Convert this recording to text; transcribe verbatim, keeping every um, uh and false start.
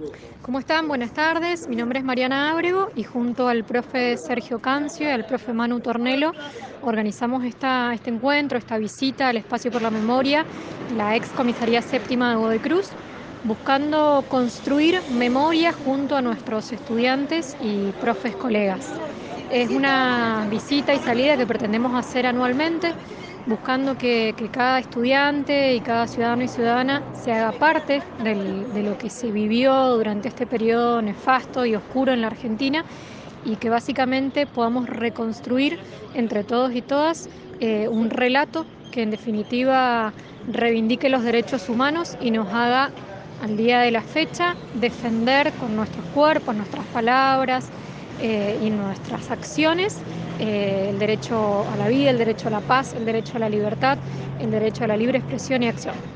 ¿Cómo están? Buenas tardes. Mi nombre es Mariana Ábrego y junto al profe Sergio Cancio y al profe Manu Tornelo organizamos esta, este encuentro, esta visita al Espacio por la Memoria, la ex comisaría séptima de Godoy Cruz, buscando construir memoria junto a nuestros estudiantes y profes colegas. Es una visita y salida que pretendemos hacer anualmente, buscando que, que cada estudiante y cada ciudadano y ciudadana se haga parte del- de lo que se vivió durante este periodo nefasto y oscuro en la Argentina y que básicamente podamos reconstruir entre todos y todas eh, un relato que en definitiva reivindique los derechos humanos y nos haga al día de la fecha defender con nuestros cuerpos, nuestras palabras eh, y nuestras acciones eh, el derecho a la vida, el derecho a la paz, el derecho a la libertad, el derecho a la libre expresión y acción.